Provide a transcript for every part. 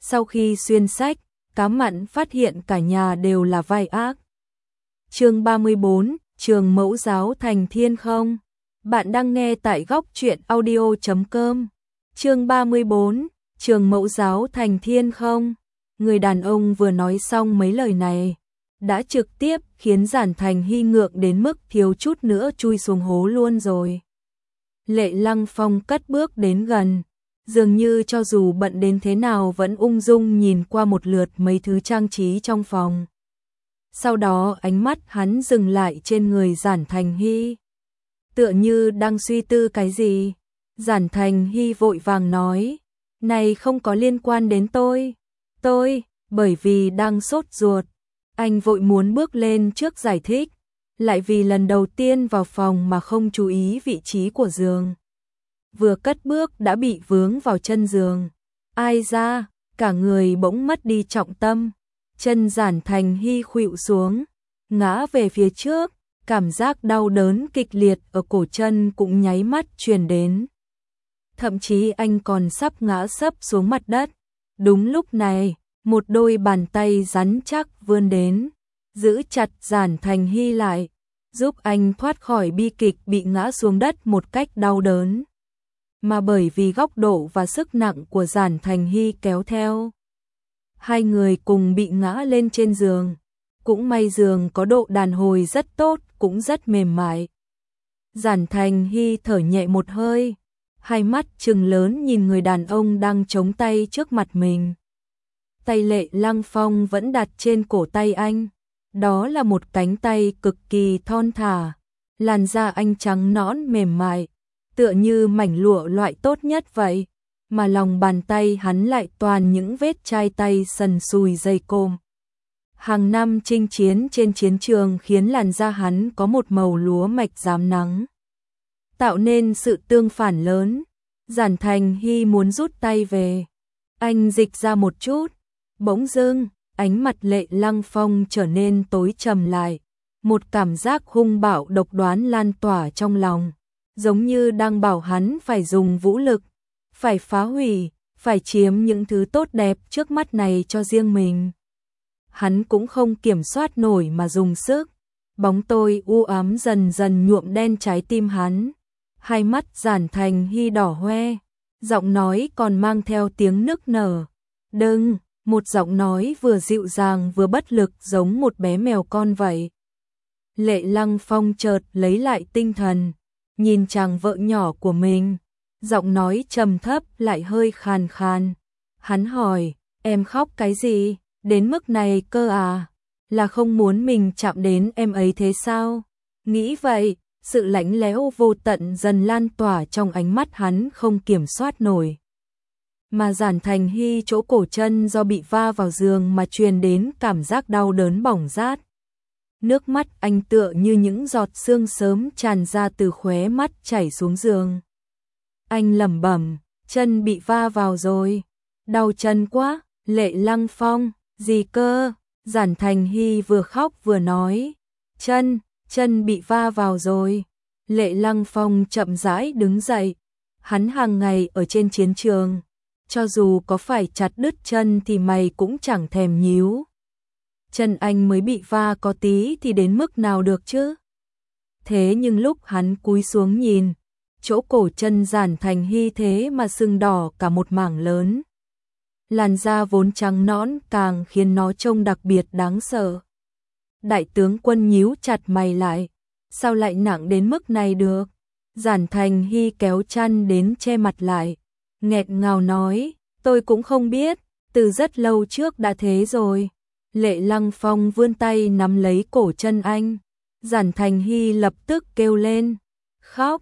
Sau khi xuyên sách, Cá Mặn phát hiện cả nhà đều là vai ác. Chương 34, Trường Mẫu Giáo Thành Thiên Không. Bạn đang nghe tại góc truyện audio.com. Chương 34, Trường Mẫu Giáo Thành Thiên Không. Người đàn ông vừa nói xong mấy lời này, đã trực tiếp khiến Giản Thành Hy ngượng đến mức thiếu chút nữa chui xuống hố luôn rồi. Lệ Lăng Phong cất bước đến gần, dường như cho dù bận đến thế nào vẫn ung dung nhìn qua một lượt mấy thứ trang trí trong phòng. Sau đó ánh mắt hắn dừng lại trên người Giản Thành Hy. Tựa như đang suy tư cái gì. Giản Thành Hy vội vàng nói, này không có liên quan đến tôi, bởi vì đang sốt ruột. Anh vội muốn bước lên trước giải thích, lại vì lần đầu tiên vào phòng mà không chú ý vị trí của giường. Vừa cất bước đã bị vướng vào chân giường. Ai ra, cả người bỗng mất đi trọng tâm. Chân Giản Thành Hy khuỵu xuống, ngã về phía trước, cảm giác đau đớn kịch liệt ở cổ chân cũng nháy mắt truyền đến. Thậm chí anh còn sắp ngã sấp xuống mặt đất. Đúng lúc này, một đôi bàn tay rắn chắc vươn đến, giữ chặt Giản Thành Hy lại, giúp anh thoát khỏi bi kịch bị ngã xuống đất một cách đau đớn. Mà bởi vì góc độ và sức nặng của Giản Thành Hy kéo theo, hai người cùng bị ngã lên trên giường. Cũng may giường có độ đàn hồi rất tốt, cũng rất mềm mại. Giản Thành Hy thở nhẹ một hơi, hai mắt trừng lớn nhìn người đàn ông đang chống tay trước mặt mình. Tay Lệ Lăng Phong vẫn đặt trên cổ tay anh. Đó là một cánh tay cực kỳ thon thả, làn da anh trắng nõn mềm mại, tựa như mảnh lụa loại tốt nhất vậy, mà lòng bàn tay hắn lại toàn những vết chai tay sần sùi dày cộm. Hàng năm chinh chiến trên chiến trường khiến làn da hắn có một màu lúa mạch rám nắng, tạo nên sự tương phản lớn. Giản Thành Hy muốn rút tay về, anh dịch ra một chút, bỗng dưng ánh mặt Lệ Lăng Phong trở nên tối trầm lại, một cảm giác hung bạo độc đoán lan tỏa trong lòng, giống như đang bảo hắn phải dùng vũ lực, phải phá hủy, phải chiếm những thứ tốt đẹp trước mắt này cho riêng mình. Hắn cũng không kiểm soát nổi mà dùng sức, bóng tối u ám dần dần nhuộm đen trái tim hắn. Hai mắt Giản Thành Hy đỏ hoe, giọng nói còn mang theo tiếng nức nở. Đừng, một giọng nói vừa dịu dàng vừa bất lực giống một bé mèo con vậy. Lệ Lăng Phong chợt lấy lại tinh thần, nhìn chàng vợ nhỏ của mình, giọng nói trầm thấp lại hơi khàn khàn. Hắn hỏi, em khóc cái gì, đến mức này cơ à, là không muốn mình chạm đến em ấy thế sao? Nghĩ vậy, sự lạnh lẽo vô tận dần lan tỏa trong ánh mắt hắn không kiểm soát nổi. Mà Giản Thành Hy chỗ cổ chân do bị va vào giường mà truyền đến cảm giác đau đớn bỏng rát. Nước mắt anh tựa như những giọt sương sớm tràn ra từ khóe mắt chảy xuống giường. Anh lẩm bẩm, chân bị va vào rồi, đau chân quá. Lệ Lăng Phong, gì cơ? Giản Thành Hy vừa khóc vừa nói, chân bị va vào rồi. Lệ Lăng Phong chậm rãi đứng dậy, hắn hàng ngày ở trên chiến trường, cho dù có phải chặt đứt chân thì mày cũng chẳng thèm nhíu. Chân anh mới bị va có tí thì đến mức nào được chứ? Thế nhưng lúc hắn cúi xuống nhìn, chỗ cổ chân Giản Thành Hy thế mà sưng đỏ cả một mảng lớn. Làn da vốn trắng nõn càng khiến nó trông đặc biệt đáng sợ. Đại tướng quân nhíu chặt mày lại, sao lại nặng đến mức này được? Giản Thành Hy kéo chăn đến che mặt lại, nghẹt ngào nói, tôi cũng không biết, từ rất lâu trước đã thế rồi. Lệ Lăng Phong vươn tay nắm lấy cổ chân anh. Giản Thành Hy lập tức kêu lên, khóc,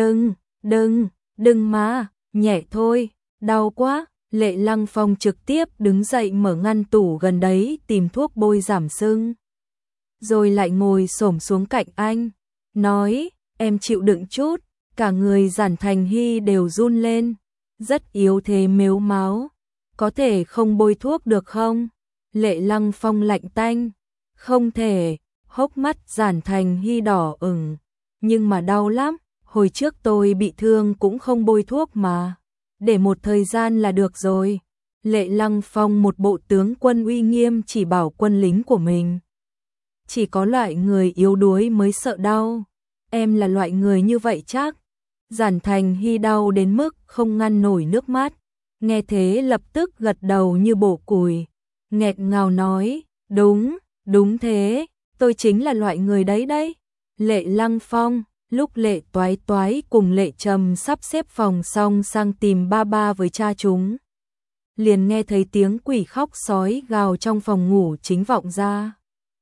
đừng mà, nhẹ thôi, đau quá. Lệ Lăng Phong trực tiếp đứng dậy mở ngăn tủ gần đấy tìm thuốc bôi giảm sưng. Rồi lại ngồi xổm xuống cạnh anh, nói, em chịu đựng chút. Cả người Giản Thành Hy đều run lên, rất yếu thế mếu máo. Có thể không bôi thuốc được không? Lệ Lăng Phong lạnh tanh, không thể. Hốc mắt Giản Thành Hy đỏ ửng, nhưng mà đau lắm, hồi trước tôi bị thương cũng không bôi thuốc mà, để một thời gian là được rồi. Lệ Lăng Phong một bộ tướng quân uy nghiêm chỉ bảo quân lính của mình. Chỉ có loại người yếu đuối mới sợ đau. Em là loại người như vậy chắc. Giản Thành Hy đau đến mức không ngăn nổi nước mắt. Nghe thế lập tức gật đầu như bổ củi. Nghẹt ngào nói, đúng thế, tôi chính là loại người đấy. Lệ Lăng Phong, lúc Lệ Toái Toái cùng Lệ Trầm sắp xếp phòng xong sang tìm ba ba với cha chúng. Liền nghe thấy tiếng quỷ khóc sói gào trong phòng ngủ chính vọng ra.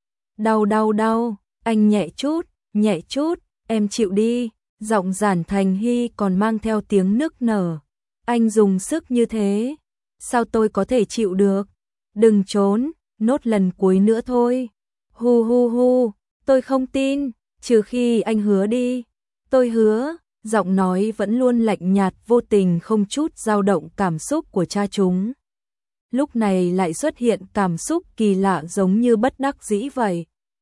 Đau, anh nhẹ chút, em chịu đi. Giọng Giản Thành Hy còn mang theo tiếng nức nở. Anh dùng sức như thế, sao tôi có thể chịu được? Đừng trốn, nốt lần cuối nữa thôi. Hu, tôi không tin, trừ khi anh hứa đi. Tôi hứa, giọng nói vẫn luôn lạnh nhạt vô tình không chút dao động cảm xúc của cha chúng. Lúc này lại xuất hiện cảm xúc kỳ lạ giống như bất đắc dĩ vậy.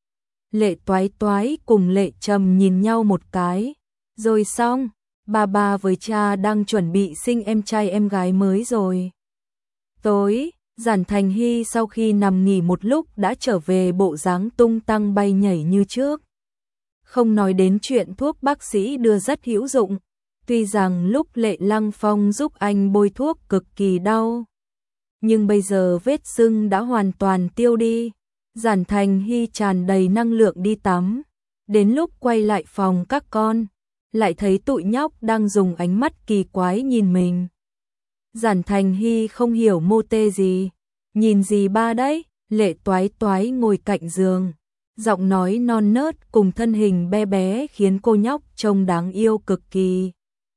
Lệ Toái Toái cùng Lệ Trầm nhìn nhau một cái. Rồi xong, ba với cha đang chuẩn bị sinh em trai em gái mới rồi. Tối, Giản Thành Hy sau khi nằm nghỉ một lúc đã trở về bộ dáng tung tăng bay nhảy như trước. Không nói đến chuyện thuốc bác sĩ đưa rất hữu dụng, tuy rằng lúc Lệ Lăng Phong giúp anh bôi thuốc cực kỳ đau. Nhưng bây giờ vết sưng đã hoàn toàn tiêu đi. Giản Thành Hy tràn đầy năng lượng đi tắm. Đến lúc quay lại phòng các con, lại thấy tụi nhóc đang dùng ánh mắt kỳ quái nhìn mình. Giản Thành Hy không hiểu mô tê gì. Nhìn gì ba đấy? Lệ Toái Toái ngồi cạnh giường. Giọng nói non nớt cùng thân hình bé bé khiến cô nhóc trông đáng yêu cực kỳ.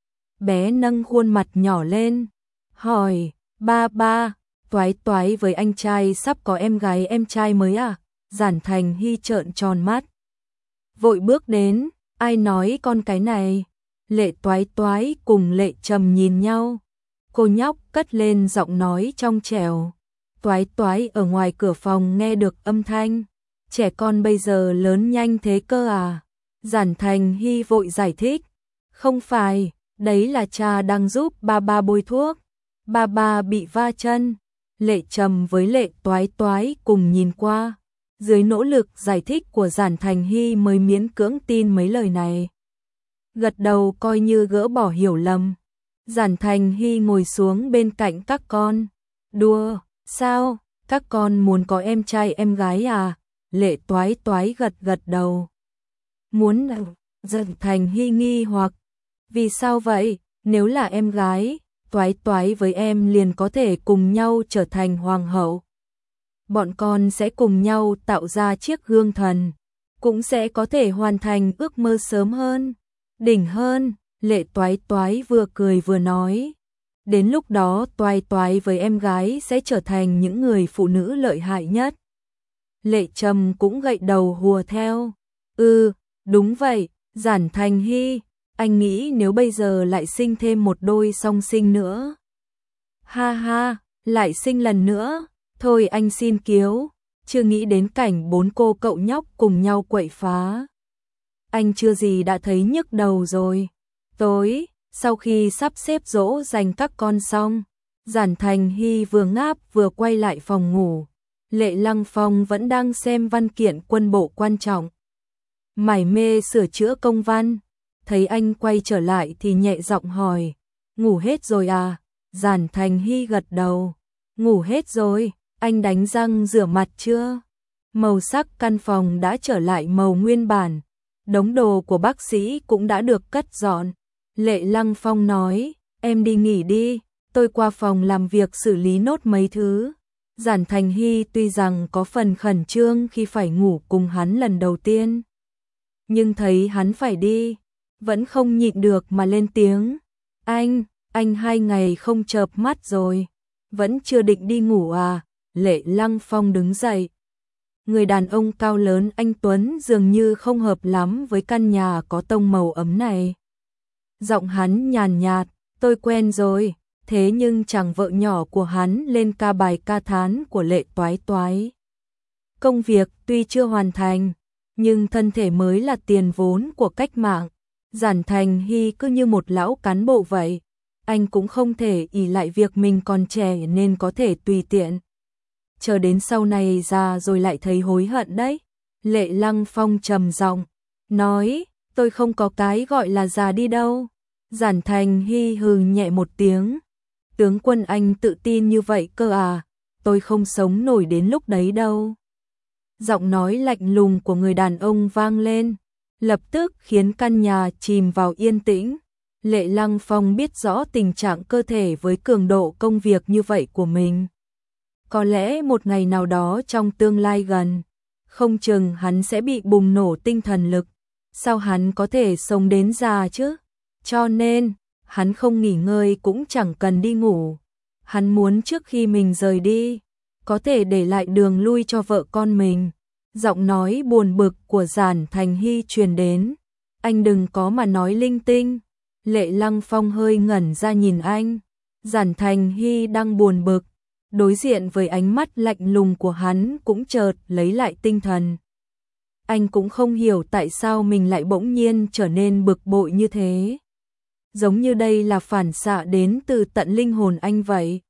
Bé nâng khuôn mặt nhỏ lên. Hỏi, ba, Toái Toái với anh trai sắp có em gái em trai mới à? Giản Thành Hy trợn tròn mắt. Vội bước đến, ai nói con cái này? Lệ Toái Toái cùng Lệ Trầm nhìn nhau. Cô nhóc cất lên giọng nói trong trẻo. Toái Toái ở ngoài cửa phòng nghe được âm thanh. Trẻ con bây giờ lớn nhanh thế cơ à? Giản Thành Hy vội giải thích. Không phải, đấy là cha đang giúp ba bôi thuốc. Ba bị va chân. Lệ Trầm với Lệ Toái Toái cùng nhìn qua. Dưới nỗ lực giải thích của Giản Thành Hy mới miễn cưỡng tin mấy lời này. Gật đầu coi như gỡ bỏ hiểu lầm. Giản Thành Hy ngồi xuống bên cạnh các con. Đùa, sao? Các con muốn có em trai em gái à? Lệ Toái Toái gật đầu. Muốn. Giản Thành Hy nghi hoặc. Vì sao vậy? Nếu là em gái, Toái Toái với em liền có thể cùng nhau trở thành hoàng hậu. Bọn con sẽ cùng nhau tạo ra chiếc gương thần, cũng sẽ có thể hoàn thành ước mơ sớm hơn, đỉnh hơn. Lệ Toái Toái vừa cười vừa nói. Đến lúc đó Toái Toái với em gái sẽ trở thành những người phụ nữ lợi hại nhất. Lệ Trầm cũng gật đầu hùa theo. Đúng vậy, Giản Thành Hy, anh nghĩ nếu bây giờ lại sinh thêm một đôi song sinh nữa. Ha, lại sinh lần nữa. Thôi anh xin kiếu, chưa nghĩ đến cảnh bốn cô cậu nhóc cùng nhau quậy phá. Anh chưa gì đã thấy nhức đầu rồi. Tối, sau khi sắp xếp dỗ dành các con xong, Giản Thành Hy vừa ngáp vừa quay lại phòng ngủ. Lệ Lăng Phong vẫn đang xem văn kiện quân bộ quan trọng. Mải mê sửa chữa công văn. Thấy anh quay trở lại thì nhẹ giọng hỏi. Ngủ hết rồi à? Giản Thành Hy gật đầu. Ngủ hết rồi. Anh đánh răng rửa mặt chưa? Màu sắc căn phòng đã trở lại màu nguyên bản. Đống đồ của bác sĩ cũng đã được cất dọn. Lệ Lăng Phong nói, em đi nghỉ đi, tôi qua phòng làm việc xử lý nốt mấy thứ. Giản Thành Hy tuy rằng có phần khẩn trương khi phải ngủ cùng hắn lần đầu tiên, nhưng thấy hắn phải đi, vẫn không nhịn được mà lên tiếng. Anh 2 ngày không chợp mắt rồi, vẫn chưa định đi ngủ à? Lệ Lăng Phong đứng dậy. Người đàn ông cao lớn anh tuấn dường như không hợp lắm với căn nhà có tông màu ấm này. Giọng hắn nhàn nhạt, tôi quen rồi, thế nhưng chàng vợ nhỏ của hắn lên ca bài ca thán của Lệ Toái Toái. Công việc tuy chưa hoàn thành, nhưng thân thể mới là tiền vốn của cách mạng. Giản Thành Hy cứ như một lão cán bộ vậy. anh cũng không thể ỷ lại việc mình còn trẻ nên có thể tùy tiện. Chờ đến sau này già rồi lại thấy hối hận đấy. Lệ Lăng Phong trầm giọng nói, tôi không có cái gọi là già đi đâu. Giản Thành Hy hừ nhẹ một tiếng. Tướng quân anh tự tin như vậy cơ à, tôi không sống nổi đến lúc đấy đâu. Giọng nói lạnh lùng của người đàn ông vang lên, lập tức khiến căn nhà chìm vào yên tĩnh. Lệ Lăng Phong biết rõ tình trạng cơ thể với cường độ công việc như vậy của mình. Có lẽ một ngày nào đó trong tương lai gần, không chừng hắn sẽ bị bùng nổ tinh thần lực. Sao hắn có thể sống đến già chứ? Cho nên, hắn không nghỉ ngơi cũng chẳng cần đi ngủ. Hắn muốn trước khi mình rời đi, có thể để lại đường lui cho vợ con mình. Giọng nói buồn bực của Giản Thành Hy truyền đến. Anh đừng có mà nói linh tinh. Lệ Lăng Phong hơi ngẩn ra nhìn anh. Giản Thành Hy đang buồn bực, đối diện với ánh mắt lạnh lùng của hắn cũng chợt lấy lại tinh thần. Anh cũng không hiểu tại sao mình lại bỗng nhiên trở nên bực bội như thế. Giống như đây là phản xạ đến từ tận linh hồn anh vậy.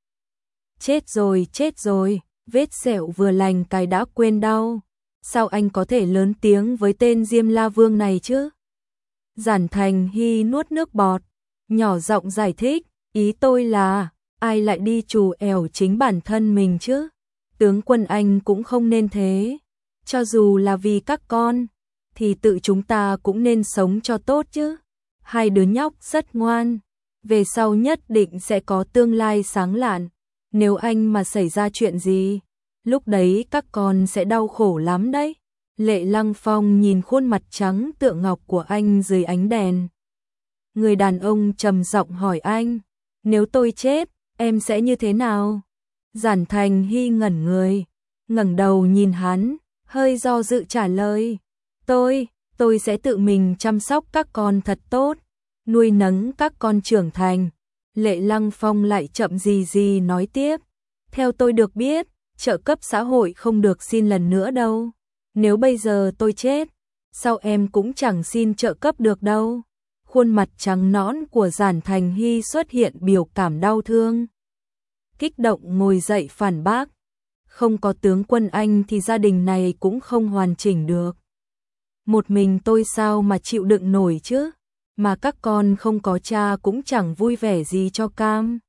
Chết rồi, vết sẹo vừa lành cái đã quên đau. Sao anh có thể lớn tiếng với tên Diêm La Vương này chứ? Giản Thành Hy nuốt nước bọt, nhỏ giọng giải thích, ý tôi là, ai lại đi trù ẻo chính bản thân mình chứ? Tướng quân anh cũng không nên thế. Cho dù là vì các con, thì tự chúng ta cũng nên sống cho tốt chứ. Hai đứa nhóc rất ngoan, về sau nhất định sẽ có tương lai sáng lạn. Nếu anh mà xảy ra chuyện gì, lúc đấy các con sẽ đau khổ lắm đấy. Lệ Lăng Phong nhìn khuôn mặt trắng tựa ngọc của anh dưới ánh đèn. Người đàn ông trầm giọng hỏi anh, nếu tôi chết, em sẽ như thế nào? Giản Thành Hy ngẩn người, ngẩng đầu nhìn hắn, hơi do dự trả lời, tôi sẽ tự mình chăm sóc các con thật tốt, nuôi nấng các con trưởng thành. Lệ Lăng Phong lại chậm gì nói tiếp, theo tôi được biết, trợ cấp xã hội không được xin lần nữa đâu. Nếu bây giờ tôi chết, sao em cũng chẳng xin trợ cấp được đâu. Khuôn mặt trắng nõn của Giản Thành Hy xuất hiện biểu cảm đau thương. Kích động ngồi dậy phản bác, không có tướng quân anh thì gia đình này cũng không hoàn chỉnh được. Một mình tôi sao mà chịu đựng nổi chứ, mà các con không có cha cũng chẳng vui vẻ gì cho cam.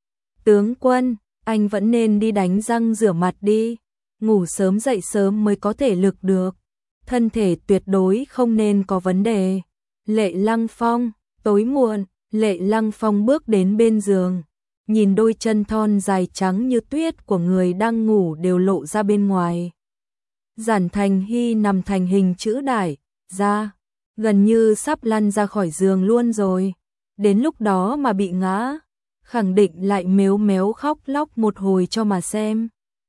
Tướng quân, anh vẫn nên đi đánh răng rửa mặt đi, ngủ sớm dậy sớm mới có thể lực được, thân thể tuyệt đối không nên có vấn đề. Lệ Lăng Phong, tối muộn, Lệ Lăng Phong bước đến bên giường, nhìn đôi chân thon dài trắng như tuyết của người đang ngủ đều lộ ra bên ngoài. Giản Thành Hy nằm thành hình chữ đại, ra, gần như sắp lăn ra khỏi giường luôn rồi. Đến lúc đó mà bị ngã, khẳng định lại mếu méo khóc lóc một hồi cho mà xem.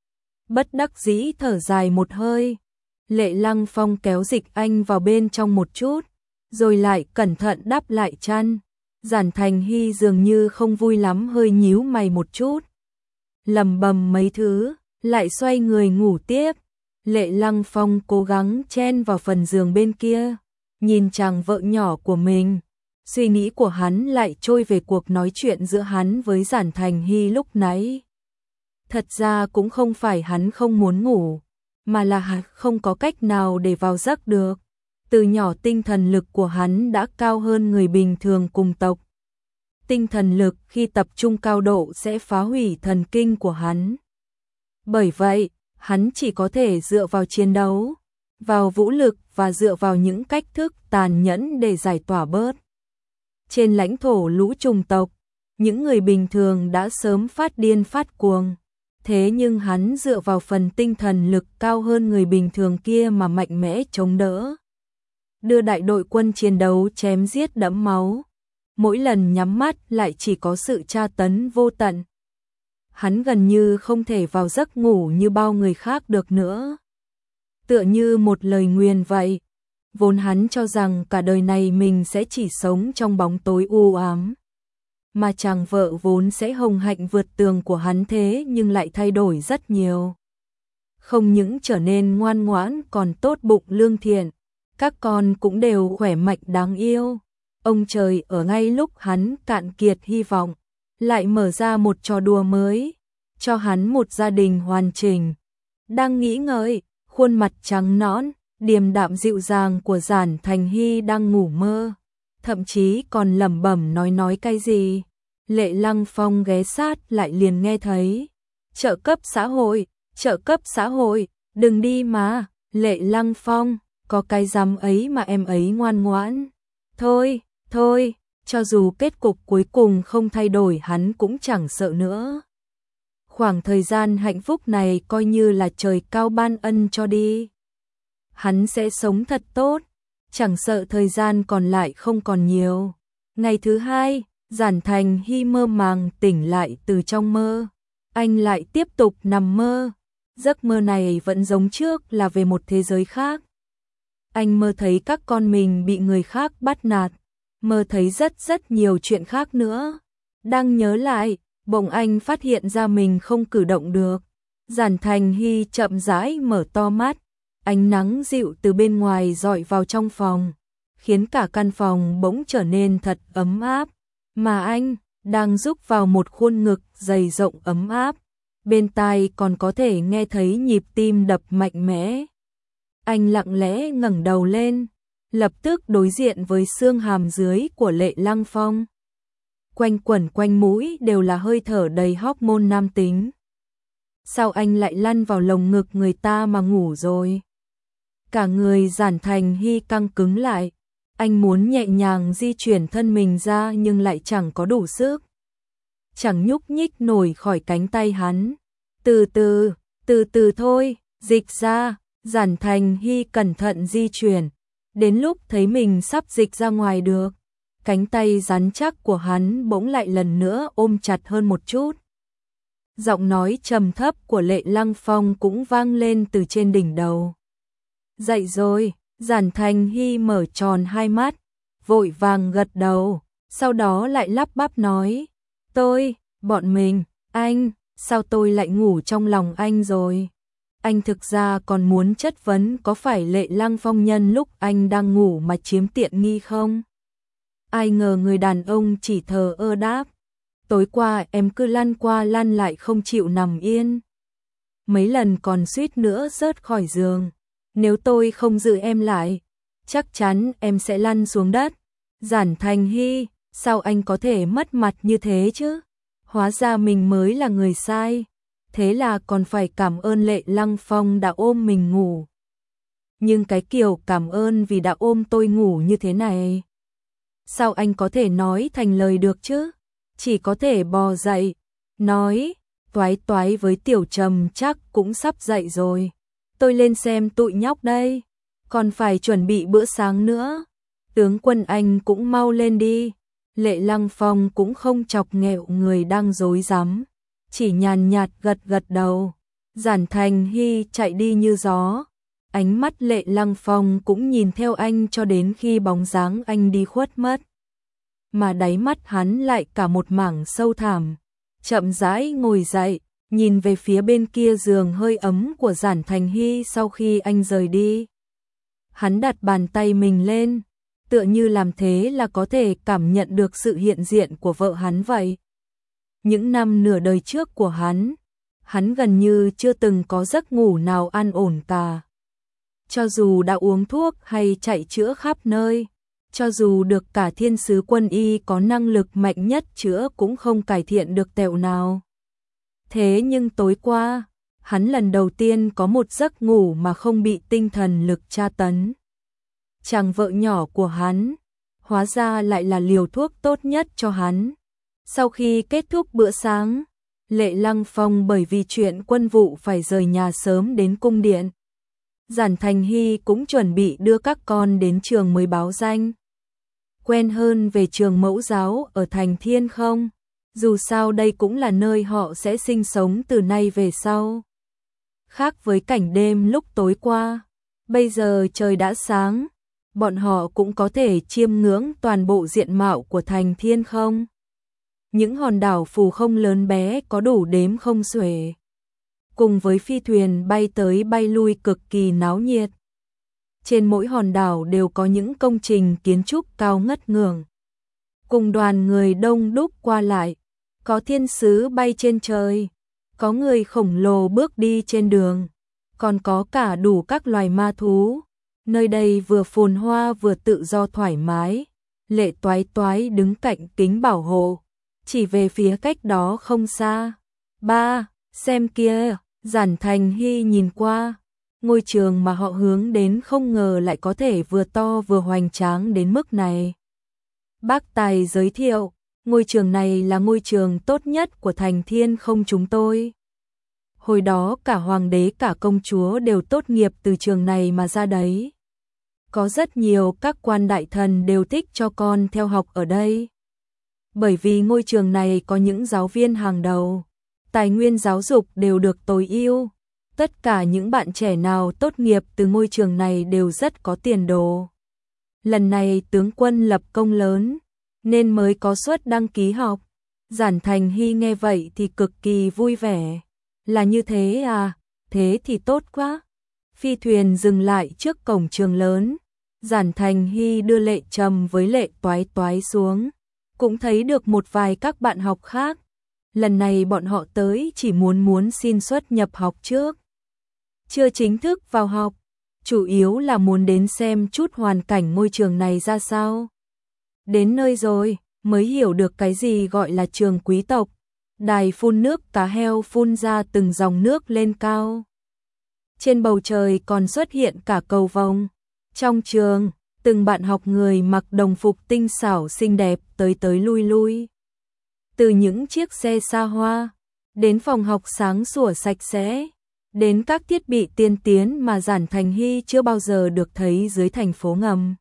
Bất đắc dĩ thở dài một hơi, Lệ Lăng Phong kéo Dịch Anh vào bên trong một chút, rồi lại cẩn thận đắp lại chăn. Giản Thành Hy dường như không vui lắm, hơi nhíu mày một chút, lầm bầm mấy thứ, lại xoay người ngủ tiếp. Lệ Lăng Phong cố gắng chen vào phần giường bên kia, nhìn chàng vợ nhỏ của mình. Suy nghĩ của hắn lại trôi về cuộc nói chuyện giữa hắn với Giản Thành Hy lúc nãy. Thật ra cũng không phải hắn không muốn ngủ, mà là hắn không có cách nào để vào giấc được. Từ nhỏ tinh thần lực của hắn đã cao hơn người bình thường cùng tộc. Tinh thần lực khi tập trung cao độ sẽ phá hủy thần kinh của hắn. Bởi vậy, hắn chỉ có thể dựa vào chiến đấu, vào vũ lực và dựa vào những cách thức tàn nhẫn để giải tỏa bớt. Trên lãnh thổ lũ trùng tộc, những người bình thường đã sớm phát điên phát cuồng. Thế nhưng hắn dựa vào phần tinh thần lực cao hơn người bình thường kia mà mạnh mẽ chống đỡ. Đưa đại đội quân chiến đấu chém giết đẫm máu. Mỗi lần nhắm mắt lại chỉ có sự tra tấn vô tận. Hắn gần như không thể vào giấc ngủ như bao người khác được nữa. Tựa như một lời nguyền vậy. Vốn hắn cho rằng cả đời này mình sẽ chỉ sống trong bóng tối u ám. Mà chàng vợ vốn sẽ hồng hạnh vượt tường của hắn thế nhưng lại thay đổi rất nhiều. Không những trở nên ngoan ngoãn còn tốt bụng lương thiện. Các con cũng đều khỏe mạnh đáng yêu. Ông trời ở ngay lúc hắn cạn kiệt hy vọng, lại mở ra một trò đùa mới, cho hắn một gia đình hoàn chỉnh. Đang nghĩ ngợi, khuôn mặt trắng nõn, điềm đạm dịu dàng của Giản Thành Hy đang ngủ mơ, thậm chí còn lẩm bẩm nói cái gì. Lệ Lăng Phong ghé sát lại liền nghe thấy, trợ cấp xã hội, đừng đi mà. Lệ Lăng Phong, có cái dám ấy mà em ấy ngoan ngoãn. Thôi, cho dù kết cục cuối cùng không thay đổi hắn cũng chẳng sợ nữa. Khoảng thời gian hạnh phúc này coi như là trời cao ban ân cho đi. Hắn sẽ sống thật tốt, chẳng sợ thời gian còn lại không còn nhiều. Ngày thứ hai, Giản Thành Hy mơ màng tỉnh lại từ trong mơ. Anh lại tiếp tục nằm mơ. Giấc mơ này vẫn giống trước là về một thế giới khác. Anh mơ thấy các con mình bị người khác bắt nạt, mơ thấy rất nhiều chuyện khác nữa. Đang nhớ lại, bỗng anh phát hiện ra mình không cử động được. Giản Thành Hy chậm rãi mở to mắt, ánh nắng dịu từ bên ngoài rọi vào trong phòng, khiến cả căn phòng bỗng trở nên thật ấm áp. Mà anh đang rúc vào một khuôn ngực dày rộng ấm áp, bên tai còn có thể nghe thấy nhịp tim đập mạnh mẽ. Anh lặng lẽ ngẩng đầu lên, lập tức đối diện với xương hàm dưới của Lệ Lăng Phong. Quanh quẩn quanh mũi đều là hơi thở đầy hormone nam tính. Sao anh lại lăn vào lồng ngực người ta mà ngủ rồi? Cả người Giản Thành Hy căng cứng lại, anh muốn nhẹ nhàng di chuyển thân mình ra nhưng lại chẳng có đủ sức. Chẳng nhúc nhích nổi khỏi cánh tay hắn. Từ từ thôi, dịch ra. Giản Thành Hy cẩn thận di chuyển, đến lúc thấy mình sắp dịch ra ngoài được, cánh tay rắn chắc của hắn bỗng lại lần nữa ôm chặt hơn một chút. Giọng nói trầm thấp của Lệ Lăng Phong cũng vang lên từ trên đỉnh đầu. Dậy rồi. Giản Thành Hy mở tròn hai mắt, vội vàng gật đầu, sau đó lại lắp bắp nói, bọn mình, anh, sao tôi lại ngủ trong lòng anh rồi? Anh thực ra còn muốn chất vấn có phải Lệ Lăng Phong nhân lúc anh đang ngủ mà chiếm tiện nghi không? Ai ngờ người đàn ông chỉ thờ ơ đáp, tối qua em cứ lăn qua lăn lại không chịu nằm yên. Mấy lần còn suýt nữa rớt khỏi giường. Nếu tôi không giữ em lại, chắc chắn em sẽ lăn xuống đất. Giản Thành Hy, sao anh có thể mất mặt như thế chứ? Hóa ra mình mới là người sai. Thế là còn phải cảm ơn Lệ Lăng Phong đã ôm mình ngủ. Nhưng cái kiểu cảm ơn vì đã ôm tôi ngủ như thế này, sao anh có thể nói thành lời được chứ? Chỉ có thể bò dậy, nói, toái với Tiểu Trầm chắc cũng sắp dậy rồi. Tôi lên xem tụi nhóc đây, còn phải chuẩn bị bữa sáng nữa. Tướng quân anh cũng mau lên đi. Lệ Lăng Phong cũng không chọc ghẹo người đang rối rắm, chỉ nhàn nhạt gật đầu. Giản Thành Hy chạy đi như gió, ánh mắt Lệ Lăng Phong cũng nhìn theo anh cho đến khi bóng dáng anh đi khuất mất. Mà đáy mắt hắn lại cả một mảng sâu thẳm, chậm rãi ngồi dậy, nhìn về phía bên kia giường hơi ấm của Giản Thành Hy sau khi anh rời đi. Hắn đặt bàn tay mình lên, tựa như làm thế là có thể cảm nhận được sự hiện diện của vợ hắn vậy. Những năm nửa đời trước của hắn gần như chưa từng có giấc ngủ nào an ổn cả. Cho dù đã uống thuốc hay chạy chữa khắp nơi, cho dù được cả thiên sứ quân y có năng lực mạnh nhất chữa cũng không cải thiện được tẹo nào. Thế nhưng tối qua, hắn lần đầu tiên có một giấc ngủ mà không bị tinh thần lực tra tấn. Chàng vợ nhỏ của hắn, hóa ra lại là liều thuốc tốt nhất cho hắn. Sau khi kết thúc bữa sáng, Lệ Lăng Phong bởi vì chuyện quân vụ phải rời nhà sớm đến cung điện. Giản Thành Hy cũng chuẩn bị đưa các con đến trường mới báo danh. Quen hơn về trường mẫu giáo ở thành Thiên không? Dù sao đây cũng là nơi họ sẽ sinh sống từ nay về sau. Khác với cảnh đêm lúc tối qua, bây giờ trời đã sáng, bọn họ cũng có thể chiêm ngưỡng toàn bộ diện mạo của thành Thiên không. Những hòn đảo phù không lớn bé có đủ đếm không xuể, cùng với phi thuyền bay tới bay lui cực kỳ náo nhiệt. Trên mỗi hòn đảo đều có những công trình kiến trúc cao ngất ngưởng, cùng đoàn người đông đúc qua lại, có thiên sứ bay trên trời, có người khổng lồ bước đi trên đường, còn có cả đủ các loài ma thú. Nơi đây vừa phồn hoa vừa tự do thoải mái. Lệ Toái Toái đứng cạnh kính bảo hộ, chỉ về phía cách đó không xa. Ba, xem kia, Giản Thành Hy nhìn qua. Ngôi trường mà họ hướng đến không ngờ lại có thể vừa to vừa hoành tráng đến mức này. Bác Tài giới thiệu, ngôi trường này là ngôi trường tốt nhất của thành Thiên Không chúng tôi. Hồi đó cả hoàng đế cả công chúa đều tốt nghiệp từ trường này mà ra đấy. Có rất nhiều các quan đại thần đều thích cho con theo học ở đây. Bởi vì ngôi trường này có những giáo viên hàng đầu, tài nguyên giáo dục đều được tối ưu. Tất cả những bạn trẻ nào tốt nghiệp từ ngôi trường này đều rất có tiền đồ. Lần này tướng quân lập công lớn, nên mới có suất đăng ký học. Giản Thành Hy nghe vậy thì cực kỳ vui vẻ. Là như thế à, thế thì tốt quá. Phi thuyền dừng lại trước cổng trường lớn. Giản Thành Hy đưa Lệ Trầm với Lệ Toái Toái xuống. Cũng thấy được một vài các bạn học khác. Lần này bọn họ tới chỉ muốn xin suất nhập học trước. Chưa chính thức vào học, chủ yếu là muốn đến xem chút hoàn cảnh ngôi trường này ra sao. Đến nơi rồi, mới hiểu được cái gì gọi là trường quý tộc. Đài phun nước cá heo phun ra từng dòng nước lên cao. Trên bầu trời còn xuất hiện cả cầu vồng. Trong trường, từng bạn học người mặc đồng phục tinh xảo xinh đẹp tới lui lui. Từ những chiếc xe xa hoa, đến phòng học sáng sủa sạch sẽ, đến các thiết bị tiên tiến mà Giản Thành Hy chưa bao giờ được thấy dưới thành phố ngầm.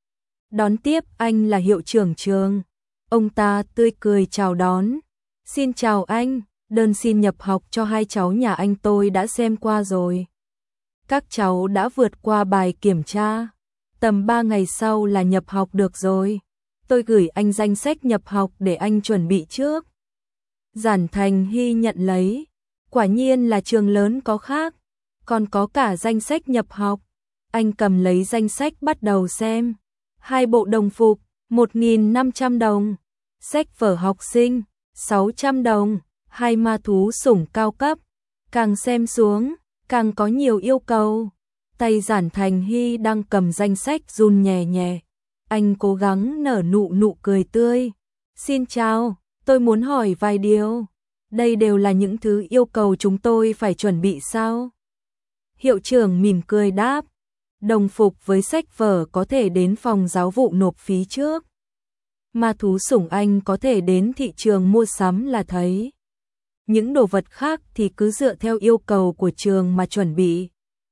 Đón tiếp anh là hiệu trưởng trường. Ông ta tươi cười chào đón. Xin chào anh, đơn xin nhập học cho hai cháu nhà anh tôi đã xem qua rồi. Các cháu đã vượt qua bài kiểm tra. Tầm 3 ngày sau là nhập học được rồi. Tôi gửi anh danh sách nhập học để anh chuẩn bị trước. Giản Thành Hy nhận lấy. Quả nhiên là trường lớn có khác. Còn có cả danh sách nhập học. Anh cầm lấy danh sách bắt đầu xem. 2 bộ đồng phục, 1.500 đồng. Sách vở học sinh, 600 đồng. 2 ma thú sủng cao cấp. Càng xem xuống, càng có nhiều yêu cầu. Tay Giản Thành Hy đang cầm danh sách run nhẹ nhẹ. Anh cố gắng nở nụ cười tươi. Xin chào, tôi muốn hỏi vài điều. Đây đều là những thứ yêu cầu chúng tôi phải chuẩn bị sao? Hiệu trưởng mỉm cười đáp. Đồng phục với sách vở có thể đến phòng giáo vụ nộp phí trước. Ma thú sủng anh có thể đến thị trường mua sắm là thấy. Những đồ vật khác thì cứ dựa theo yêu cầu của trường mà chuẩn bị.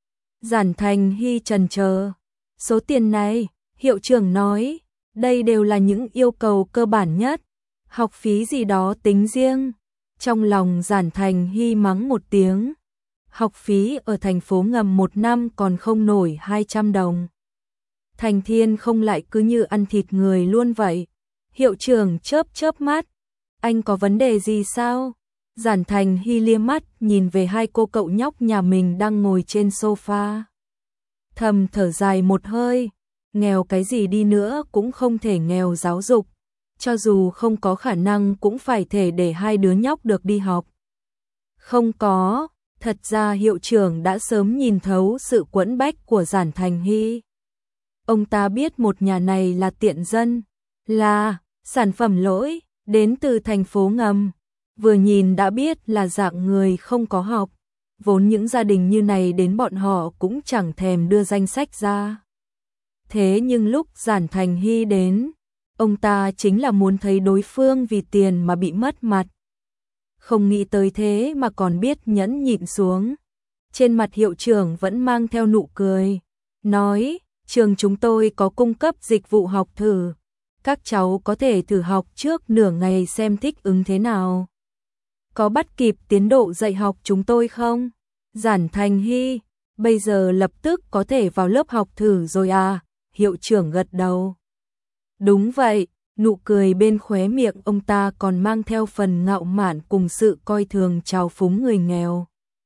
Giản Thành Hy chần chờ. Số tiền này, hiệu trưởng nói, đây đều là những yêu cầu cơ bản nhất. Học phí gì đó tính riêng. Trong lòng Giản Thành Hy mắng một tiếng. Học phí ở thành phố ngầm 1 năm còn không nổi 200 đồng. Thành Thiên Không lại cứ như ăn thịt người luôn vậy. Hiệu trưởng chớp mắt. Anh có vấn đề gì sao? Giản Thành Hy liếc mắt nhìn về 2 cô cậu nhóc nhà mình đang ngồi trên sofa. Thầm thở dài một hơi. Nghèo cái gì đi nữa cũng không thể nghèo giáo dục. Cho dù không có khả năng cũng phải thể để 2 đứa nhóc được đi học. Không có, thật ra hiệu trưởng đã sớm nhìn thấu sự quẫn bách của Giản Thành Hy. Ông ta biết một nhà này là tiện dân, là sản phẩm lỗi, đến từ thành phố ngầm. Vừa nhìn đã biết là dạng người không có học. Vốn những gia đình như này đến bọn họ cũng chẳng thèm đưa danh sách ra. Thế nhưng lúc Giản Thành Hy đến, ông ta chính là muốn thấy đối phương vì tiền mà bị mất mặt. Không nghĩ tới thế mà còn biết nhẫn nhịn xuống. Trên mặt hiệu trưởng vẫn mang theo nụ cười. Nói, trường chúng tôi có cung cấp dịch vụ học thử. Các cháu có thể thử học trước nửa ngày xem thích ứng thế nào. Có bắt kịp tiến độ dạy học chúng tôi không? Giản Thành Hy, bây giờ lập tức có thể vào lớp học thử rồi à? Hiệu trưởng gật đầu. Đúng vậy, nụ cười bên khóe miệng ông ta còn mang theo phần ngạo mạn cùng sự coi thường trào phúng người nghèo.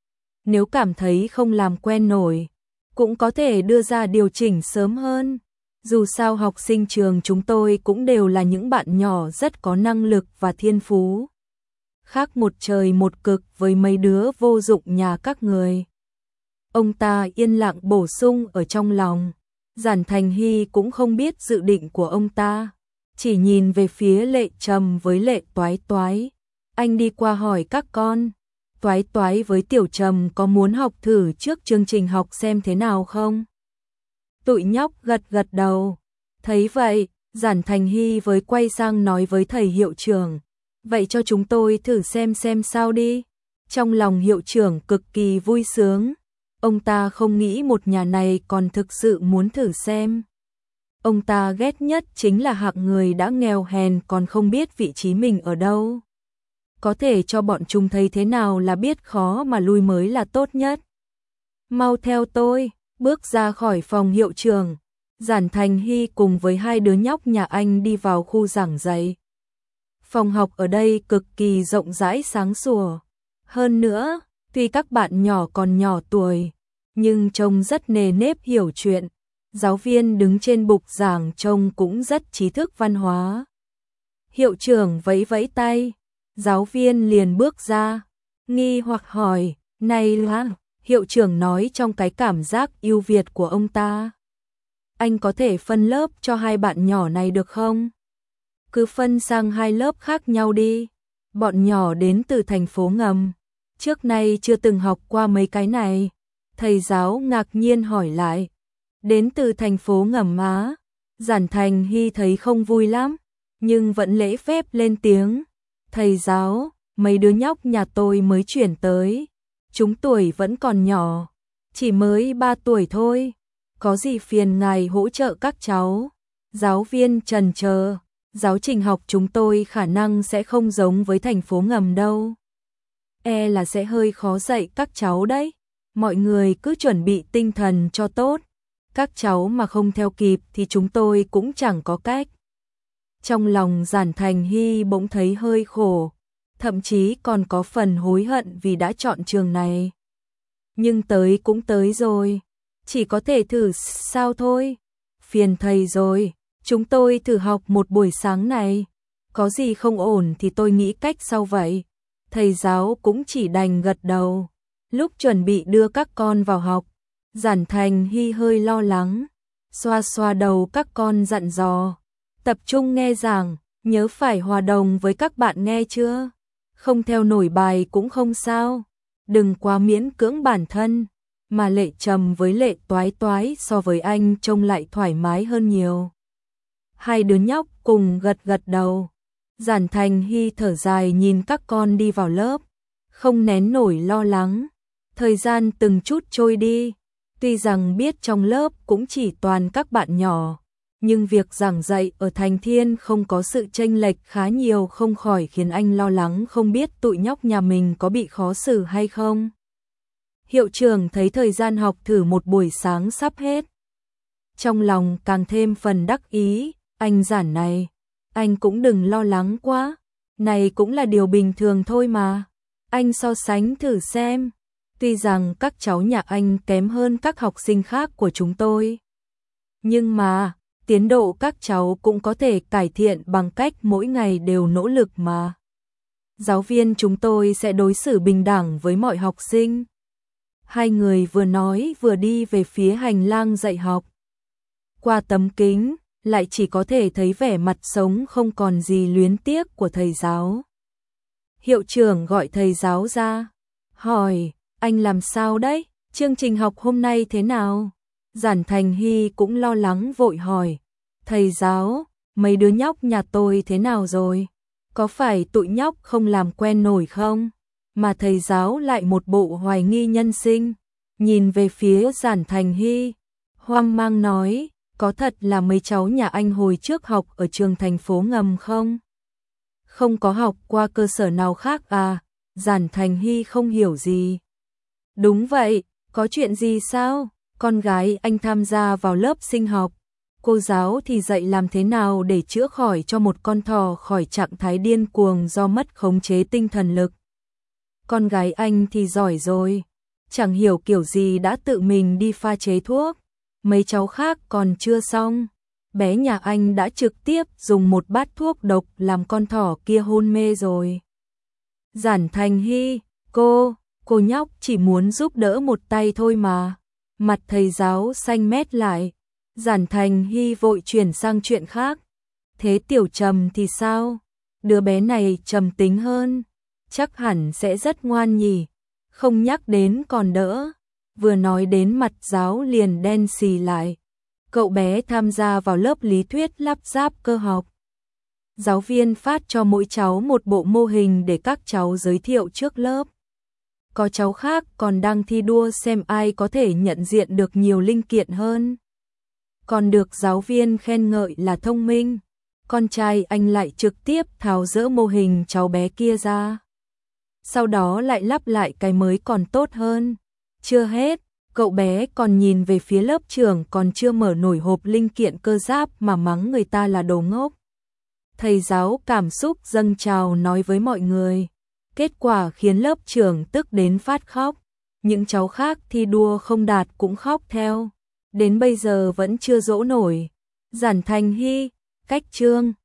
Nếu cảm thấy không làm quen nổi, cũng có thể đưa ra điều chỉnh sớm hơn. Dù sao học sinh trường chúng tôi cũng đều là những bạn nhỏ rất có năng lực và thiên phú. khác một trời một cực với mấy đứa vô dụng nhà các người. Ông ta yên lặng bổ sung ở trong lòng. Giản Thành Hy cũng không biết dự định của ông ta, chỉ nhìn về phía Lệ Trầm với Lệ Toái Toái. Anh đi qua hỏi các con, Toái Toái với Tiểu Trầm có muốn học thử trước chương trình học xem thế nào không? Tụi nhóc gật gật đầu. Thấy vậy, Giản Thành Hy với quay sang nói với thầy hiệu trưởng, vậy cho chúng tôi thử xem sao đi. Trong lòng hiệu trưởng cực kỳ vui sướng. Ông ta không nghĩ một nhà này còn thực sự muốn thử xem. Ông ta ghét nhất chính là hạng người đã nghèo hèn còn không biết vị trí mình ở đâu. Có thể cho bọn chúng thấy thế nào là biết khó mà lui mới là tốt nhất. Mau theo tôi, bước ra khỏi phòng hiệu trưởng. Giản Thành Hy cùng với hai đứa nhóc nhà anh đi vào khu giảng dạy. Phòng học ở đây cực kỳ rộng rãi sáng sủa. Hơn nữa, tuy các bạn nhỏ còn nhỏ tuổi, nhưng trông rất nề nếp hiểu chuyện. Giáo viên đứng trên bục giảng trông cũng rất trí thức văn hóa. Hiệu trưởng vẫy vẫy tay, giáo viên liền bước ra, nghi hoặc hỏi, này là, hiệu trưởng nói trong cái cảm giác ưu việt của ông ta. Anh có thể phân lớp cho hai bạn nhỏ này được không? Cứ phân sang hai lớp khác nhau đi. Bọn nhỏ đến từ thành phố ngầm, trước nay chưa từng học qua mấy cái này. Thầy giáo ngạc nhiên hỏi lại. Đến từ thành phố ngầm á? Giản Thành Hy thấy không vui lắm, nhưng vẫn lễ phép lên tiếng. Thầy giáo, mấy đứa nhóc nhà tôi mới chuyển tới. Chúng tuổi vẫn còn nhỏ, chỉ mới 3 tuổi thôi. Có gì phiền ngài hỗ trợ các cháu? Giáo viên chần chờ. Giáo trình học chúng tôi khả năng sẽ không giống với thành phố ngầm đâu. Là sẽ hơi khó dạy các cháu đấy. Mọi người cứ chuẩn bị tinh thần cho tốt. Các cháu mà không theo kịp thì chúng tôi cũng chẳng có cách. Trong lòng Giản Thành Hy bỗng thấy hơi khổ, thậm chí còn có phần hối hận vì đã chọn trường này. Nhưng tới cũng tới rồi, chỉ có thể thử sao thôi. Phiền thầy rồi, chúng tôi thử học một buổi sáng này. Có gì không ổn thì tôi nghĩ cách sau vậy. Thầy giáo cũng chỉ đành gật đầu. Lúc chuẩn bị đưa các con vào học, Giản Thành Hy hơi lo lắng, xoa xoa đầu các con dặn dò. Tập trung nghe giảng, nhớ phải hòa đồng với các bạn nghe chưa? Không theo nổi bài cũng không sao. Đừng quá miễn cưỡng bản thân. Mà Lệ Trầm với Lệ Toái Toái so với anh trông lại thoải mái hơn nhiều. Hai đứa nhóc cùng gật gật đầu. Giản Thành Hy thở dài nhìn các con đi vào lớp, không nén nổi lo lắng. Thời gian từng chút trôi đi, tuy rằng biết trong lớp cũng chỉ toàn các bạn nhỏ, nhưng việc giảng dạy ở Thành Thiên không có sự chênh lệch khá nhiều không khỏi khiến anh lo lắng không biết tụi nhóc nhà mình có bị khó xử hay không. Hiệu trưởng thấy thời gian học thử một buổi sáng sắp hết, trong lòng càng thêm phần đắc ý. Anh Giản này, anh cũng đừng lo lắng quá, này cũng là điều bình thường thôi mà. Anh so sánh thử xem, tuy rằng các cháu nhà anh kém hơn các học sinh khác của chúng tôi, nhưng mà tiến độ các cháu cũng có thể cải thiện bằng cách mỗi ngày đều nỗ lực mà. Giáo viên chúng tôi sẽ đối xử bình đẳng với mọi học sinh. Hai người vừa nói vừa đi về phía hành lang dạy học. Qua tấm kính, lại chỉ có thể thấy vẻ mặt sống không còn gì luyến tiếc của thầy giáo. Hiệu trưởng gọi thầy giáo ra, hỏi, anh làm sao đấy, chương trình học hôm nay thế nào? Giản Thành Hy cũng lo lắng vội hỏi, thầy giáo, mấy đứa nhóc nhà tôi thế nào rồi? Có phải tụi nhóc không làm quen nổi không? Mà thầy giáo lại một bộ hoài nghi nhân sinh, nhìn về phía Giản Thành Hy, hoang mang nói, có thật là mấy cháu nhà anh hồi trước học ở trường thành phố ngầm không? Không có học qua cơ sở nào khác à? Giản Thành Hy không hiểu gì. Đúng vậy, có chuyện gì sao? Con gái anh tham gia vào lớp sinh học. Cô giáo thì dạy làm thế nào để chữa khỏi cho một con thỏ khỏi trạng thái điên cuồng do mất khống chế tinh thần lực. Con gái anh thì giỏi rồi, chẳng hiểu kiểu gì đã tự mình đi pha chế thuốc. Mấy cháu khác còn chưa xong, bé nhà anh đã trực tiếp dùng một bát thuốc độc làm con thỏ kia hôn mê rồi. Giản Thành Hy, cô nhóc chỉ muốn giúp đỡ một tay thôi mà. Mặt thầy giáo xanh mét lại. Giản Thành Hy vội chuyển sang chuyện khác. Thế Tiểu Trầm thì sao? Đứa bé này trầm tính hơn, chắc hẳn sẽ rất ngoan nhỉ. Không nhắc đến còn đỡ. Vừa nói đến mặt giáo liền đen xì lại. Cậu bé tham gia vào lớp lý thuyết lắp ráp cơ học. Giáo viên phát cho mỗi cháu một bộ mô hình để các cháu giới thiệu trước lớp. Có cháu khác còn đang thi đua xem ai có thể nhận diện được nhiều linh kiện hơn. Còn được giáo viên khen ngợi là thông minh. Con trai anh lại trực tiếp tháo dỡ mô hình cháu bé kia ra. Sau đó lại lắp lại cái mới còn tốt hơn. Chưa hết, cậu bé còn nhìn về phía lớp trưởng còn chưa mở nổi hộp linh kiện cơ giáp mà mắng người ta là đồ ngốc. Thầy giáo cảm xúc dâng trào nói với mọi người. Kết quả khiến lớp trưởng tức đến phát khóc. Những cháu khác thi đua không đạt cũng khóc theo. Đến bây giờ vẫn chưa dỗ nổi. Giản Thành Hy, cách chương